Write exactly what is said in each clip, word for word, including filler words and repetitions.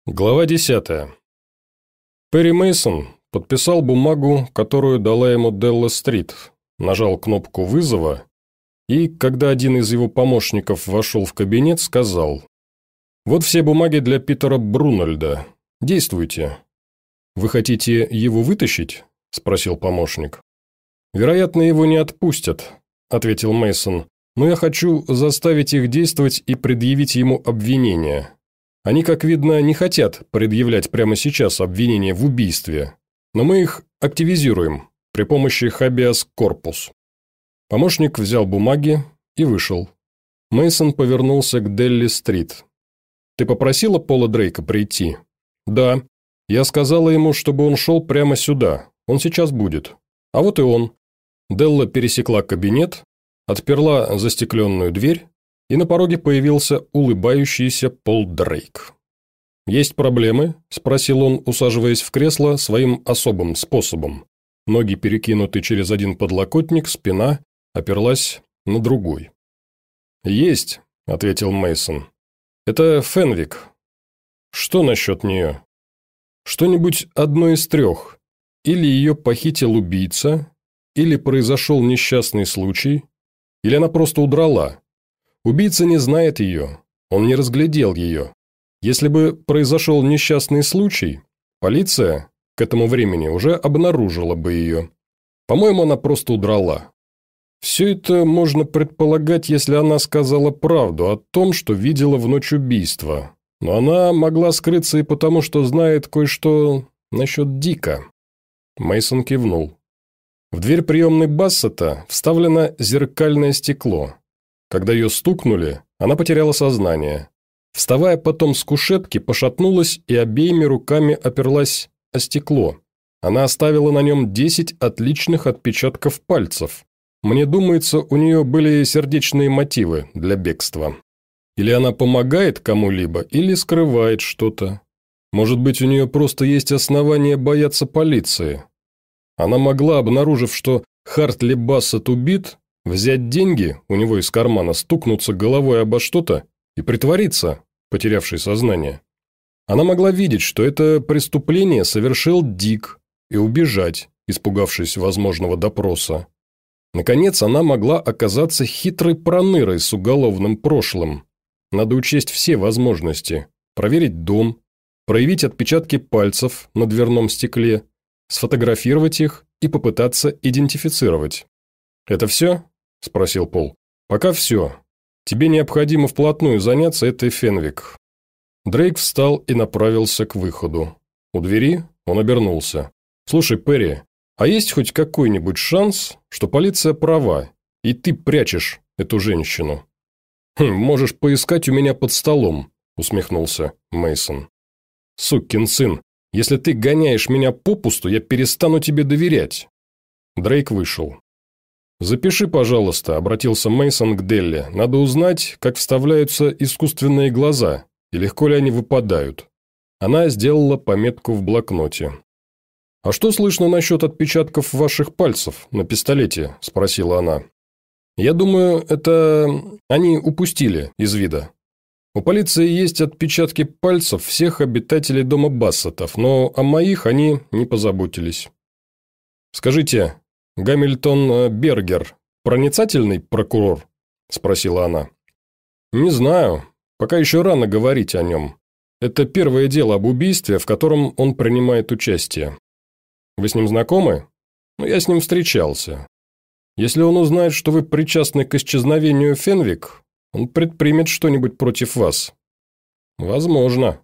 Глава десятая. Перри Мейсон подписал бумагу, которую дала ему Делла Стрит, нажал кнопку вызова и, когда один из его помощников вошел в кабинет, сказал: «Вот все бумаги для Питера Брунольда. Действуйте». «Вы хотите его вытащить?» – спросил помощник. «Вероятно, его не отпустят», – ответил Мейсон, «но я хочу заставить их действовать и предъявить ему обвинение. Они, как видно, не хотят предъявлять прямо сейчас обвинение в убийстве, но мы их активизируем при помощи хабеас корпус». Помощник взял бумаги и вышел. Мейсон повернулся к Делли-стрит. «Ты попросила Пола Дрейка прийти?» «Да. Я сказала ему, чтобы он шел прямо сюда. Он сейчас будет. А вот и он». Делла пересекла кабинет, отперла застекленную дверь, и на пороге появился улыбающийся Пол Дрейк. «Есть проблемы?» – спросил он, усаживаясь в кресло своим особым способом. Ноги перекинуты через один подлокотник, спина оперлась на другой. «Есть», – ответил Мейсон. «Это Фенвик. Что насчет нее?» «Что-нибудь одно из трех. Или ее похитил убийца, или произошел несчастный случай, или она просто удрала. Убийца не знает ее, он не разглядел ее. Если бы произошел несчастный случай, полиция к этому времени уже обнаружила бы ее. По-моему, она просто удрала. Все это можно предполагать, если она сказала правду о том, что видела в ночь убийства. Но она могла скрыться и потому, что знает кое-что насчет Дика». Мейсон кивнул. В дверь приемной Бассета вставлено зеркальное стекло. Когда ее стукнули, она потеряла сознание. Вставая потом с кушетки, пошатнулась и обеими руками оперлась о стекло. Она оставила на нем десять отличных отпечатков пальцев. Мне думается, у нее были сердечные мотивы для бегства. Или она помогает кому-либо, или скрывает что-то. Может быть, у нее просто есть основания бояться полиции. Она могла, обнаружив, что Хартли Бассет убит, взять деньги у него из кармана, стукнуться головой обо что-то и притвориться, потерявшей сознание. Она могла видеть, что это преступление совершил Дик, и убежать, испугавшись возможного допроса. Наконец, она могла оказаться хитрой пронырой с уголовным прошлым. Надо учесть все возможности, проверить дом, проявить отпечатки пальцев на дверном стекле, сфотографировать их и попытаться идентифицировать. «Это все?» – спросил Пол. «Пока все. Тебе необходимо вплотную заняться этой Фенвик». Дрейк встал и направился к выходу. У двери он обернулся. «Слушай, Перри, а есть хоть какой-нибудь шанс, что полиция права, и ты прячешь эту женщину?» «Хм, можешь поискать у меня под столом», – усмехнулся Мейсон. «Сукин сын, если ты гоняешь меня попусту, я перестану тебе доверять». Дрейк вышел. «Запиши, пожалуйста», – обратился Мейсон к Делли. «Надо узнать, как вставляются искусственные глаза и легко ли они выпадают». Она сделала пометку в блокноте. «А что слышно насчет отпечатков ваших пальцев на пистолете?» – спросила она. «Я думаю, это они упустили из вида. У полиции есть отпечатки пальцев всех обитателей дома Бассетов, но о моих они не позаботились». «Скажите, Гамильтон Бергер проницательный прокурор?» – спросила она. «Не знаю. Пока еще рано говорить о нем. Это первое дело об убийстве, в котором он принимает участие. Вы с ним знакомы? Ну, я с ним встречался. Если он узнает, что вы причастны к исчезновению Фенвик, он предпримет что-нибудь против вас». «Возможно.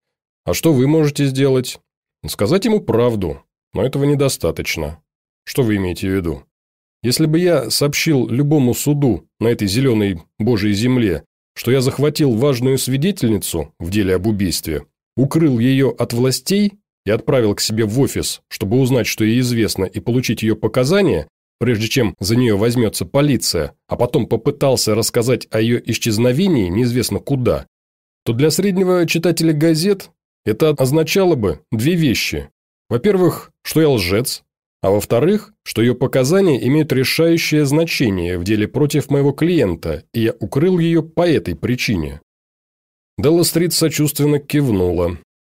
А что вы можете сделать?» «Сказать ему правду, но этого недостаточно». «Что вы имеете в виду?» «Если бы я сообщил любому суду на этой зеленой божьей земле, что я захватил важную свидетельницу в деле об убийстве, укрыл ее от властей и отправил к себе в офис, чтобы узнать, что ей известно, и получить ее показания, прежде чем за нее возьмется полиция, а потом попытался рассказать о ее исчезновении неизвестно куда, то для среднего читателя газет это означало бы две вещи. Во-первых, что я лжец, а во-вторых, что ее показания имеют решающее значение в деле против моего клиента, и я укрыл ее по этой причине». Делла Стрит сочувственно кивнула.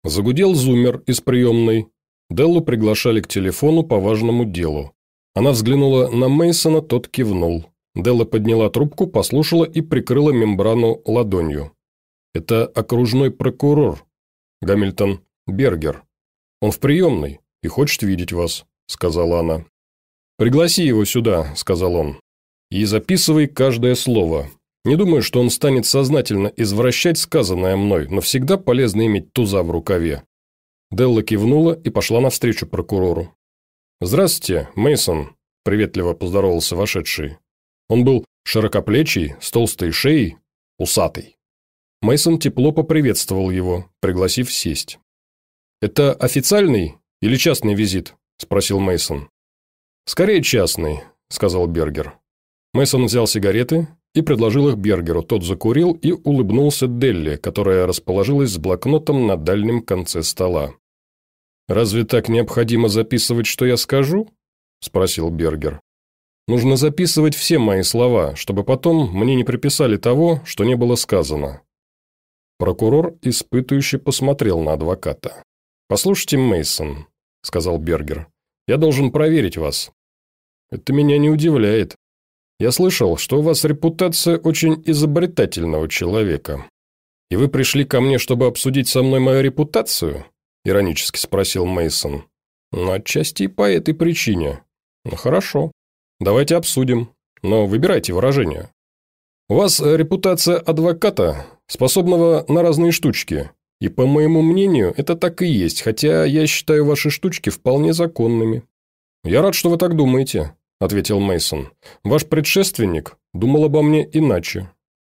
Загудел зуммер из приемной. Деллу приглашали к телефону по важному делу. Она взглянула на Мейсона, тот кивнул. Делла подняла трубку, послушала и прикрыла мембрану ладонью. «Это окружной прокурор, Гамильтон Бергер. Он в приемной и хочет видеть вас», — сказала она. «Пригласи его сюда», — сказал он. «И записывай каждое слово. Не думаю, что он станет сознательно извращать сказанное мной, но всегда полезно иметь туза в рукаве». Делла кивнула и пошла навстречу прокурору. «Здравствуйте, Мейсон», – приветливо поздоровался вошедший. Он был широкоплечий, с толстой шеей, усатый. Мейсон тепло поприветствовал его, пригласив сесть. «Это официальный или частный визит?» – спросил Мейсон. «Скорее частный», – сказал Бергер. Мейсон взял сигареты и предложил их Бергеру. Тот закурил и улыбнулся Делле, которая расположилась с блокнотом на дальнем конце стола. «Разве так необходимо записывать, что я скажу?» – спросил Бергер. «Нужно записывать все мои слова, чтобы потом мне не приписали того, что не было сказано». Прокурор испытующе посмотрел на адвоката. «Послушайте, Мейсон», – сказал Бергер, – «я должен проверить вас». «Это меня не удивляет. Я слышал, что у вас репутация очень изобретательного человека. И вы пришли ко мне, чтобы обсудить со мной мою репутацию?» – иронически спросил Мейсон. «Ну, отчасти и по этой причине. Ну, хорошо. Давайте обсудим. Но выбирайте выражение. У вас репутация адвоката, способного на разные штучки. И, по моему мнению, это так и есть, хотя я считаю ваши штучки вполне законными». «Я рад, что вы так думаете», – ответил Мейсон. «Ваш предшественник думал обо мне иначе».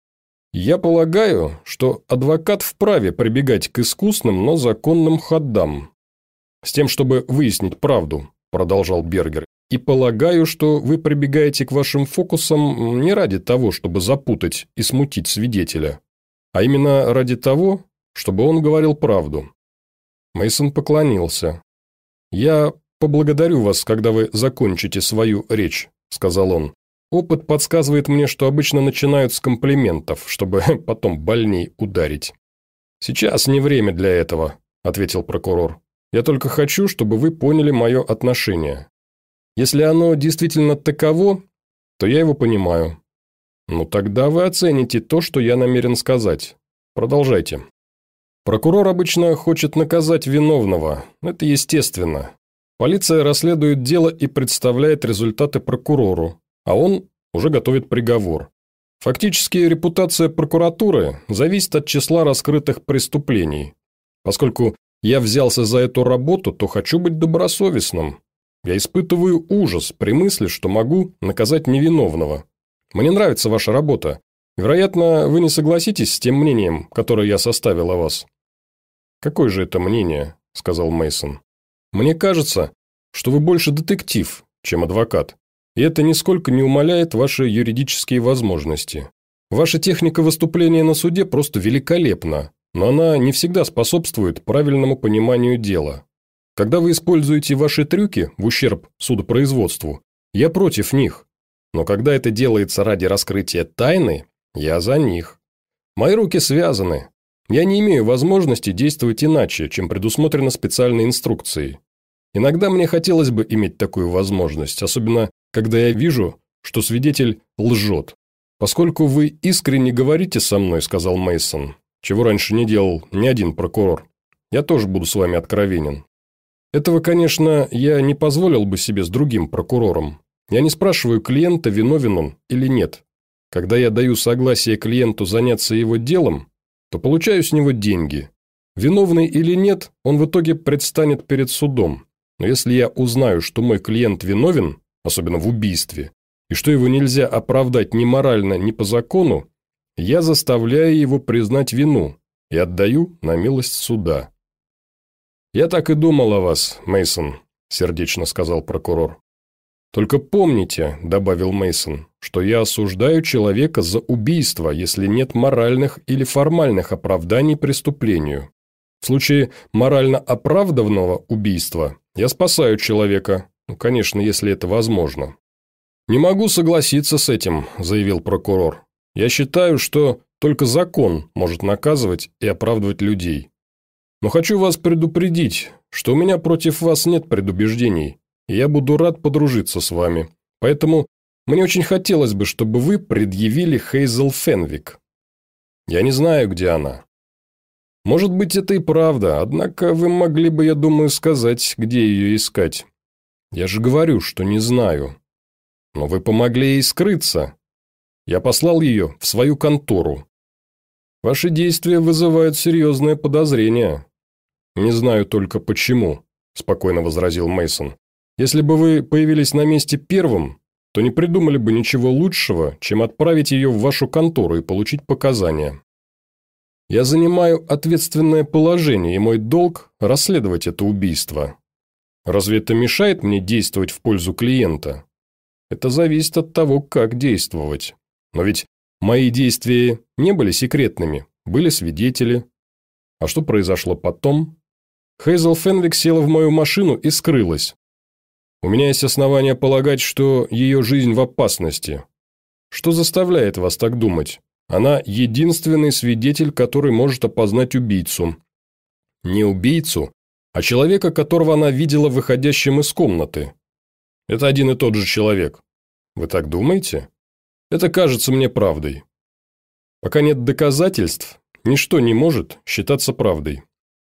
«Я полагаю, что адвокат вправе прибегать к искусным, но законным ходам. С тем, чтобы выяснить правду», – продолжал Бергер. «И полагаю, что вы прибегаете к вашим фокусам не ради того, чтобы запутать и смутить свидетеля, а именно ради того, чтобы он говорил правду». Мейсон поклонился. «Я поблагодарю вас, когда вы закончите свою речь», – сказал он. «Опыт подсказывает мне, что обычно начинают с комплиментов, чтобы потом больней ударить». «Сейчас не время для этого», – ответил прокурор. «Я только хочу, чтобы вы поняли мое отношение. Если оно действительно таково, то я его понимаю. Ну тогда вы оцените то, что я намерен сказать. Продолжайте». «Прокурор обычно хочет наказать виновного. Это естественно. Полиция расследует дело и представляет результаты прокурору, а он уже готовит приговор. Фактически репутация прокуратуры зависит от числа раскрытых преступлений. Поскольку я взялся за эту работу, то хочу быть добросовестным. Я испытываю ужас при мысли, что могу наказать невиновного. Мне нравится ваша работа. Вероятно, вы не согласитесь с тем мнением, которое я составил о вас». «Какое же это мнение?» – сказал Мейсон. «Мне кажется, что вы больше детектив, чем адвокат, и это нисколько не умаляет ваши юридические возможности. Ваша техника выступления на суде просто великолепна, но она не всегда способствует правильному пониманию дела. Когда вы используете ваши трюки в ущерб судопроизводству, я против них, но когда это делается ради раскрытия тайны, я за них. Мои руки связаны. Я не имею возможности действовать иначе, чем предусмотрено специальной инструкцией. Иногда мне хотелось бы иметь такую возможность, особенно когда я вижу, что свидетель лжет. Поскольку вы искренне говорите со мной, сказал Мейсон, чего раньше не делал ни один прокурор, я тоже буду с вами откровенен. Этого, конечно, я не позволил бы себе с другим прокурором. Я не спрашиваю клиента, виновен он или нет. Когда я даю согласие клиенту заняться его делом, то получаю с него деньги. Виновный или нет, он в итоге предстанет перед судом. Но если я узнаю, что мой клиент виновен, особенно в убийстве, и что его нельзя оправдать ни морально, ни по закону, я заставляю его признать вину и отдаю на милость суда. «Я так и думал о вас, Мейсон», – сердечно сказал прокурор. «Только помните», – добавил Мейсон, – «что я осуждаю человека за убийство, если нет моральных или формальных оправданий преступлению. В случае морально оправданного убийства я спасаю человека, ну, конечно, если это возможно». «Не могу согласиться с этим», – заявил прокурор. «Я считаю, что только закон может наказывать и оправдывать людей. Но хочу вас предупредить, что у меня против вас нет предубеждений, и я буду рад подружиться с вами. Поэтому мне очень хотелось бы, чтобы вы предъявили Хейзел Фенвик. Я не знаю, где она. Может быть, это и правда, однако вы могли бы, я думаю, сказать, где ее искать. Я же говорю, что не знаю. Но вы помогли ей скрыться. Я послал ее в свою контору. Ваши действия вызывают серьезное подозрение. Не знаю только почему, спокойно возразил Мейсон. Если бы вы появились на месте первым, то не придумали бы ничего лучшего, чем отправить ее в вашу контору и получить показания. Я занимаю ответственное положение, и мой долг – расследовать это убийство. Разве это мешает мне действовать в пользу клиента? Это зависит от того, как действовать. Но ведь мои действия не были секретными, были свидетели. А что произошло потом? Хейзел Фенвик села в мою машину и скрылась. У меня есть основания полагать, что ее жизнь в опасности. Что заставляет вас так думать? Она единственный свидетель, который может опознать убийцу. Не убийцу, а человека, которого она видела выходящим из комнаты. Это один и тот же человек. Вы так думаете? Это кажется мне правдой. Пока нет доказательств, ничто не может считаться правдой.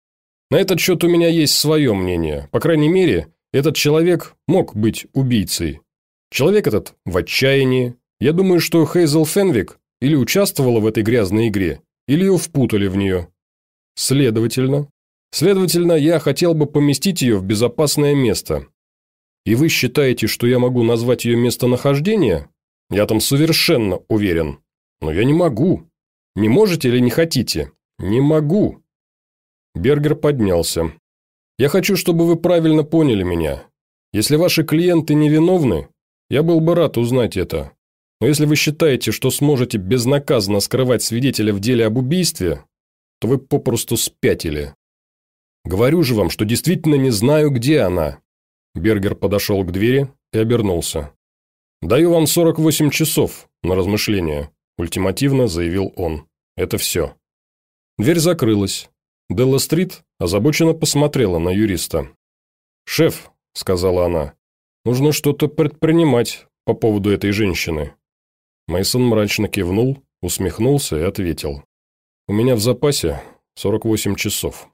На этот счет у меня есть свое мнение. По крайней мере, этот человек мог быть убийцей. Человек этот в отчаянии. Я думаю, что Хейзел Фенвик или участвовала в этой грязной игре, или ее впутали в нее. Следовательно, следовательно, я хотел бы поместить ее в безопасное место. И вы считаете, что я могу назвать ее местонахождение? Я там совершенно уверен. Но я не могу. Не можете или не хотите? Не могу. Бергер поднялся. Я хочу, чтобы вы правильно поняли меня. Если ваши клиенты невиновны, я был бы рад узнать это. Но если вы считаете, что сможете безнаказанно скрывать свидетеля в деле об убийстве, то вы попросту спятили. Говорю же вам, что действительно не знаю, где она. Бергер подошел к двери и обернулся. «Даю вам сорок восемь часов на размышление», – ультимативно заявил он. «Это все». Дверь закрылась. Делла-стрит озабоченно посмотрела на юриста. «Шеф», – сказала она, – «нужно что-то предпринимать по поводу этой женщины». Мейсон мрачно кивнул, усмехнулся и ответил. «У меня в запасе сорок восемь часов».